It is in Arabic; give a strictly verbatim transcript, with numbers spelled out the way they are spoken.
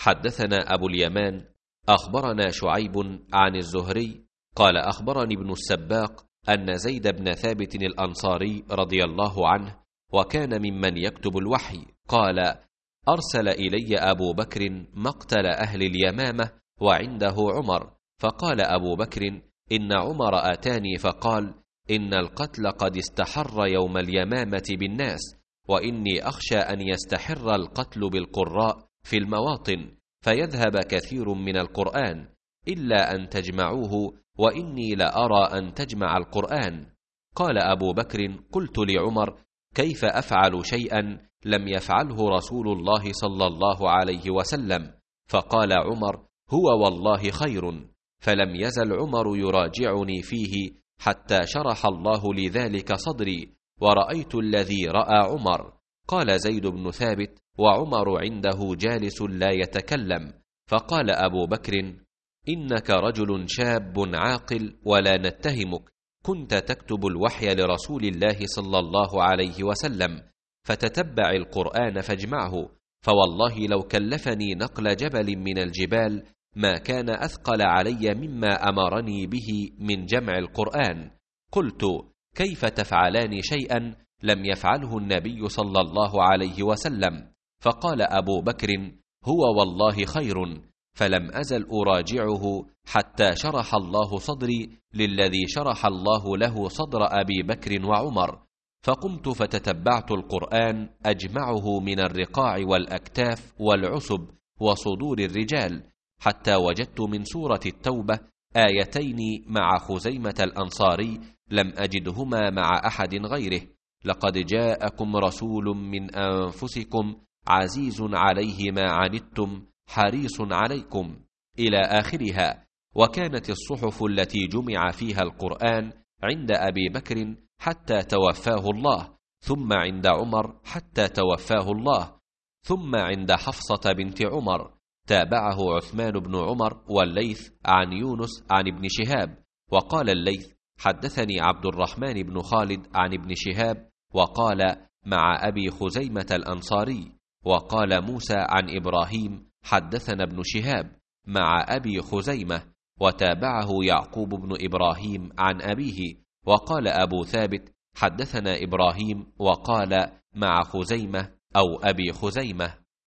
حدثنا أبو اليمان أخبرنا شعيب عن الزهري قال أخبرني ابن السباق أن زيد بن ثابت الأنصاري رضي الله عنه وكان ممن يكتب الوحي قال: أرسل إلي أبو بكر مقتل أهل اليمامة وعنده عمر، فقال أبو بكر: إن عمر آتاني فقال: إن القتل قد استحر يوم اليمامة بالناس، وإني أخشى أن يستحر القتل بالقراء في المواطن فيذهب كثير من القرآن، إلا أن تجمعوه، وإني لأرى أن تجمع القرآن. قال أبو بكر: قلت لعمر: كيف أفعل شيئا لم يفعله رسول الله صلى الله عليه وسلم؟ فقال عمر: هو والله خير. فلم يزل عمر يراجعني فيه حتى شرح الله لذلك صدري، ورأيت الذي رأى عمر. قال زيد بن ثابت وعمر عنده جالس لا يتكلم، فقال أبو بكر: إنك رجل شاب عاقل ولا نتهمك، كنت تكتب الوحي لرسول الله صلى الله عليه وسلم، فتتبع القرآن فاجمعه، فوالله لو كلفني نقل جبل من الجبال ما كان أثقل علي مما أمرني به من جمع القرآن. قلت: كيف تفعلان شيئا لم يفعله النبي صلى الله عليه وسلم؟ فقال أبو بكر: هو والله خير. فلم أزل أراجعه حتى شرح الله صدري للذي شرح الله له صدر أبي بكر وعمر، فقمت فتتبعت القرآن أجمعه من الرقاع والأكتاف والعسب وصدور الرجال، حتى وجدت من سورة التوبة آيتين مع خزيمة الأنصاري لم أجدهما مع أحد غيره: لقد جاءكم رسول من أنفسكم عزيز عليه ما عنتم حريص عليكم، إلى آخرها. وكانت الصحف التي جمع فيها القرآن عند أبي بكر حتى توفاه الله، ثم عند عمر حتى توفاه الله، ثم عند حفصة بنت عمر. تابعه عثمان بن عمر والليث عن يونس عن ابن شهاب. وقال الليث: حدثني عبد الرحمن بن خالد عن ابن شهاب، وقال: مع أبي خزيمة الأنصاري. وقال موسى عن إبراهيم: حدثنا ابن شهاب مع أبي خزيمة. وتابعه يعقوب بن إبراهيم عن أبيه. وقال أبو ثابت: حدثنا إبراهيم، وقال: مع خزيمة أو أبي خزيمة.